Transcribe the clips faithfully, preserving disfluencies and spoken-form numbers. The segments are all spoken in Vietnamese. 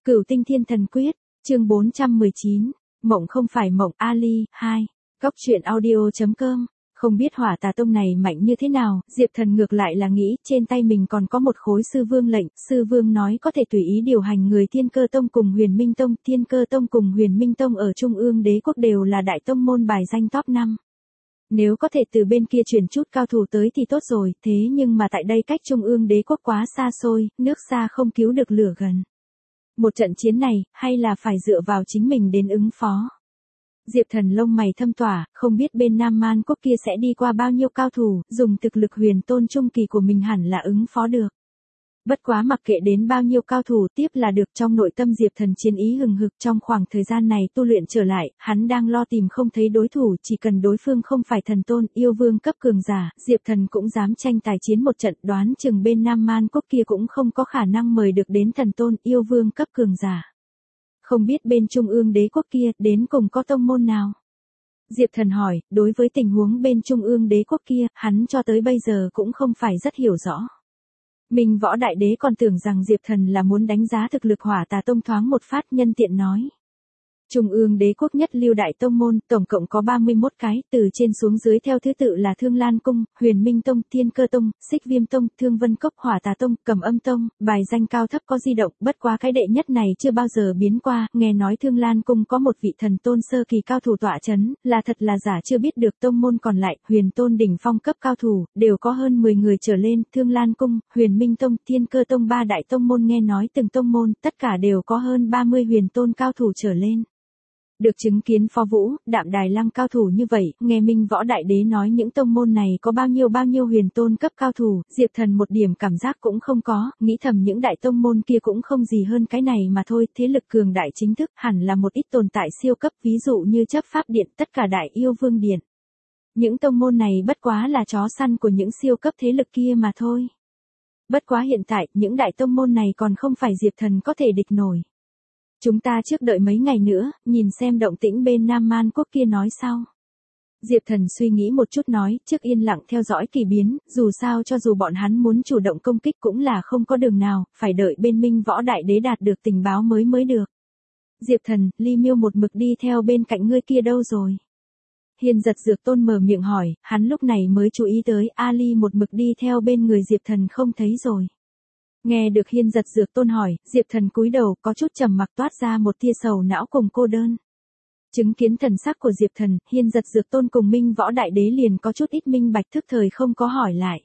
Cửu tinh thiên thần quyết, chương bốn trăm mười chín, mộng không phải mộng, Ali, hai. Góc truyện audio chấm com. Không biết hỏa tà tông này mạnh như thế nào, Diệp Thần ngược lại là nghĩ trên tay mình còn có một khối sư vương lệnh, sư vương nói có thể tùy ý điều hành người Thiên Cơ Tông cùng Huyền Minh Tông, Thiên Cơ Tông cùng Huyền Minh Tông ở Trung ương đế quốc đều là đại tông môn bài danh top năm. Nếu có thể từ bên kia chuyển chút cao thủ tới thì tốt rồi, thế nhưng mà tại đây cách Trung ương đế quốc quá xa xôi, nước xa không cứu được lửa gần. Một trận chiến này, hay là phải dựa vào chính mình đến ứng phó. Diệp Thần lông mày thâm tỏa, không biết bên Nam Man quốc kia sẽ đi qua bao nhiêu cao thủ, dùng thực lực huyền tôn trung kỳ của mình hẳn là ứng phó được. Bất quá mặc kệ đến bao nhiêu cao thủ tiếp là được, trong nội tâm Diệp Thần chiến ý hừng hực. Trong khoảng thời gian này tu luyện trở lại, hắn đang lo tìm không thấy đối thủ, chỉ cần đối phương không phải thần tôn, yêu vương cấp cường giả, Diệp Thần cũng dám tranh tài chiến một trận, đoán chừng bên Nam Man quốc kia cũng không có khả năng mời được đến thần tôn, yêu vương cấp cường giả. Không biết bên Trung ương đế quốc kia, đến cùng có tông môn nào? Diệp Thần hỏi, đối với tình huống bên Trung ương đế quốc kia, hắn cho tới bây giờ cũng không phải rất hiểu rõ. Minh Võ Đại Đế còn tưởng rằng Diệp Thần là muốn đánh giá thực lực hỏa tà tông thoáng một phát, nhân tiện nói. Trung ương đế quốc nhất lưu đại tông môn, tổng cộng có ba mươi mốt cái, từ trên xuống dưới theo thứ tự là Thương Lan Cung, Huyền Minh Tông, Thiên Cơ Tông, Xích Viêm Tông, Thương Vân Cốc, Hỏa Tà Tông, Cầm Âm Tông, bài danh cao thấp có di động, bất quá cái đệ nhất này chưa bao giờ biến qua, nghe nói Thương Lan Cung có một vị thần tôn sơ kỳ cao thủ tọa chấn, là thật là giả chưa biết được. Tông môn còn lại, huyền tôn đỉnh phong cấp cao thủ, đều có hơn mười người trở lên, Thương Lan Cung, Huyền Minh Tông, Thiên Cơ Tông ba đại tông môn nghe nói từng tông môn, tất cả đều có hơn ba mươi huyền tôn cao thủ trở lên. Được chứng kiến Phó Vũ, Đạm Đài Lăng cao thủ như vậy, nghe Minh Võ Đại Đế nói những tông môn này có bao nhiêu bao nhiêu huyền tôn cấp cao thủ, Diệp Thần một điểm cảm giác cũng không có, nghĩ thầm những đại tông môn kia cũng không gì hơn cái này mà thôi, thế lực cường đại chính thức hẳn là một ít tồn tại siêu cấp, ví dụ như chấp pháp điện, tất cả đại yêu vương điện. Những tông môn này bất quá là chó săn của những siêu cấp thế lực kia mà thôi. Bất quá hiện tại, những đại tông môn này còn không phải Diệp Thần có thể địch nổi. Chúng ta trước đợi mấy ngày nữa, nhìn xem động tĩnh bên Nam Man quốc kia nói sau. Diệp Thần suy nghĩ một chút nói, trước yên lặng theo dõi kỳ biến, dù sao cho dù bọn hắn muốn chủ động công kích cũng là không có đường nào, phải đợi bên Minh Võ Đại Đế đạt được tình báo mới mới được. Diệp Thần, Ly Miêu một mực đi theo bên cạnh ngươi kia đâu rồi? Hiên Giật Dược Tôn mở miệng hỏi, hắn lúc này mới chú ý tới, Ali một mực đi theo bên người Diệp Thần không thấy rồi. Nghe được Hiên Giật Dược Tôn hỏi, Diệp Thần cúi đầu có chút trầm mặc, toát ra một tia sầu não cùng cô đơn. Chứng kiến thần sắc của Diệp Thần, Hiên Giật Dược Tôn cùng Minh Võ Đại Đế liền có chút ít minh bạch, thức thời không có hỏi lại.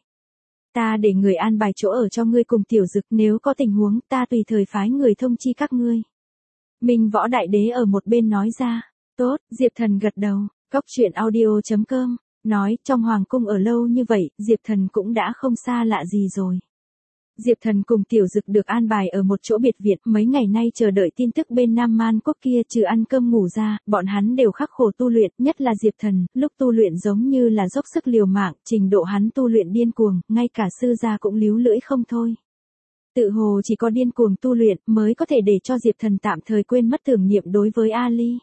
Ta để người an bài chỗ ở cho ngươi cùng Tiểu Dực, nếu có tình huống ta tùy thời phái người thông chi các ngươi. Minh Võ Đại Đế ở một bên nói ra. Tốt, Diệp Thần gật đầu. Góc truyện audio chấm com nói, trong hoàng cung ở lâu như vậy, Diệp Thần cũng đã không xa lạ gì rồi. Diệp Thần cùng Tiểu Dực được an bài ở một chỗ biệt viện, mấy ngày nay chờ đợi tin tức bên Nam Man quốc kia, trừ ăn cơm ngủ ra, bọn hắn đều khắc khổ tu luyện, nhất là Diệp Thần, lúc tu luyện giống như là dốc sức liều mạng, trình độ hắn tu luyện điên cuồng, ngay cả sư gia cũng líu lưỡi không thôi. Tự hồ chỉ có điên cuồng tu luyện mới có thể để cho Diệp Thần tạm thời quên mất tưởng niệm đối với Ali.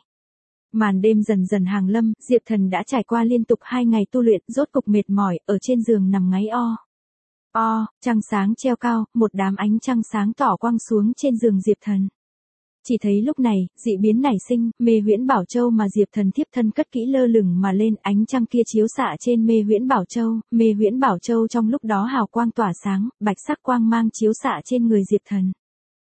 Màn đêm dần dần hàng lâm, Diệp Thần đã trải qua liên tục hai ngày tu luyện, rốt cục mệt mỏi, ở trên giường nằm ngáy o. O, trăng sáng treo cao, một đám ánh trăng sáng tỏ quang xuống trên giường Diệp Thần. Chỉ thấy lúc này, dị biến nảy sinh, Mê Huyễn Bảo Châu mà Diệp Thần thiếp thân cất kỹ lơ lửng mà lên, ánh trăng kia chiếu xạ trên Mê Huyễn Bảo Châu, Mê Huyễn Bảo Châu trong lúc đó hào quang tỏa sáng, bạch sắc quang mang chiếu xạ trên người Diệp Thần.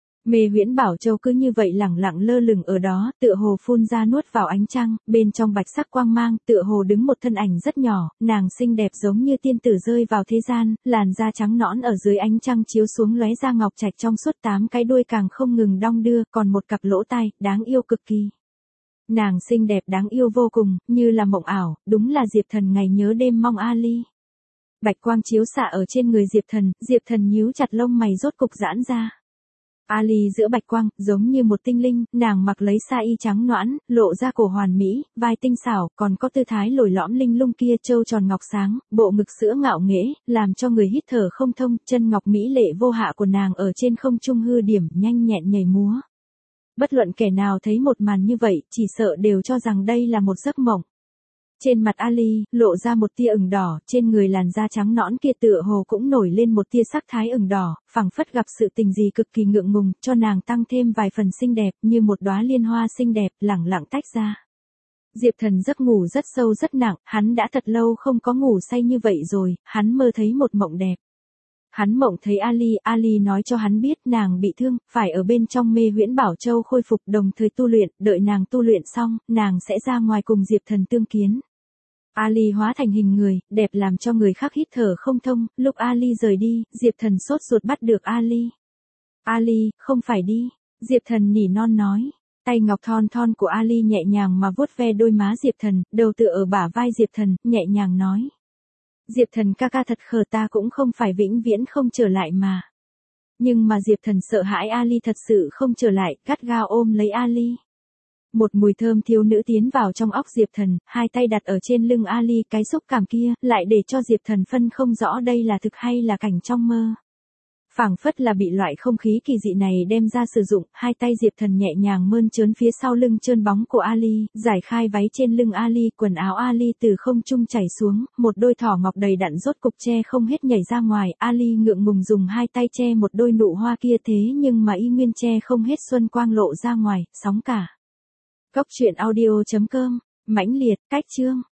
Mê Huyễn Bảo Châu cứ như vậy lẳng lặng lơ lửng ở đó, tựa hồ phun ra nuốt vào ánh trăng, bên trong bạch sắc quang mang, tựa hồ đứng một thân ảnh rất nhỏ, nàng xinh đẹp giống như tiên tử rơi vào thế gian, làn da trắng nõn ở dưới ánh trăng chiếu xuống lóe ra ngọc trạch trong suốt, tám cái đuôi càng không ngừng đong đưa, còn một cặp lỗ tai, đáng yêu cực kỳ. Nàng xinh đẹp đáng yêu vô cùng, như là mộng ảo, đúng là Diệp Thần ngày nhớ đêm mong Ali. Bạch quang chiếu xạ ở trên người Diệp Thần, Diệp Thần nhíu chặt lông mày rốt cục giãn ra. Ali giữa bạch quang, giống như một tinh linh, nàng mặc lấy sa y trắng nõn, lộ ra cổ hoàn mỹ, vai tinh xảo, còn có tư thái lồi lõm linh lung kia, trâu tròn ngọc sáng, bộ ngực sữa ngạo nghễ, làm cho người hít thở không thông, chân ngọc mỹ lệ vô hạ của nàng ở trên không trung hư điểm, nhanh nhẹn nhảy múa. Bất luận kẻ nào thấy một màn như vậy, chỉ sợ đều cho rằng đây là một giấc mộng. Trên mặt Ali, lộ ra một tia ửng đỏ, trên người làn da trắng nõn kia tựa hồ cũng nổi lên một tia sắc thái ửng đỏ, phảng phất gặp sự tình gì cực kỳ ngượng ngùng, cho nàng tăng thêm vài phần xinh đẹp, như một đóa liên hoa xinh đẹp, lẳng lặng tách ra. Diệp Thần giấc ngủ rất sâu rất nặng, hắn đã thật lâu không có ngủ say như vậy rồi, hắn mơ thấy một mộng đẹp. Hắn mộng thấy Ali, Ali nói cho hắn biết nàng bị thương, phải ở bên trong mê huyễn Bảo Châu khôi phục đồng thời tu luyện, đợi nàng tu luyện xong, nàng sẽ ra ngoài cùng Diệp Thần tương kiến. Ali hóa thành hình người, đẹp làm cho người khác hít thở không thông, lúc Ali rời đi, Diệp Thần sốt ruột bắt được Ali. Ali, không phải đi, Diệp Thần nỉ non nói. Tay ngọc thon thon của Ali nhẹ nhàng mà vuốt ve đôi má Diệp Thần, đầu tựa ở bả vai Diệp Thần, nhẹ nhàng nói. Diệp Thần ca ca thật khờ, ta cũng không phải vĩnh viễn không trở lại mà. Nhưng mà Diệp Thần sợ hãi Ali thật sự không trở lại, gắt gao ôm lấy Ali. Một mùi thơm thiếu nữ tiến vào trong óc Diệp Thần, hai tay đặt ở trên lưng Ali, cái xúc cảm kia, lại để cho Diệp Thần phân không rõ đây là thực hay là cảnh trong mơ. Phảng phất là bị loại không khí kỳ dị này đem ra sử dụng, hai tay Diệp Thần nhẹ nhàng mơn trớn phía sau lưng trơn bóng của Ali, giải khai váy trên lưng Ali, quần áo Ali từ không trung chảy xuống, một đôi thỏ ngọc đầy đặn rốt cục che không hết nhảy ra ngoài, Ali ngượng ngùng dùng hai tay che một đôi nụ hoa kia thế nhưng mà y nguyên che không hết xuân quang lộ ra ngoài, sóng cả. Cốc truyện audio chấm com, mãnh liệt, cách chương.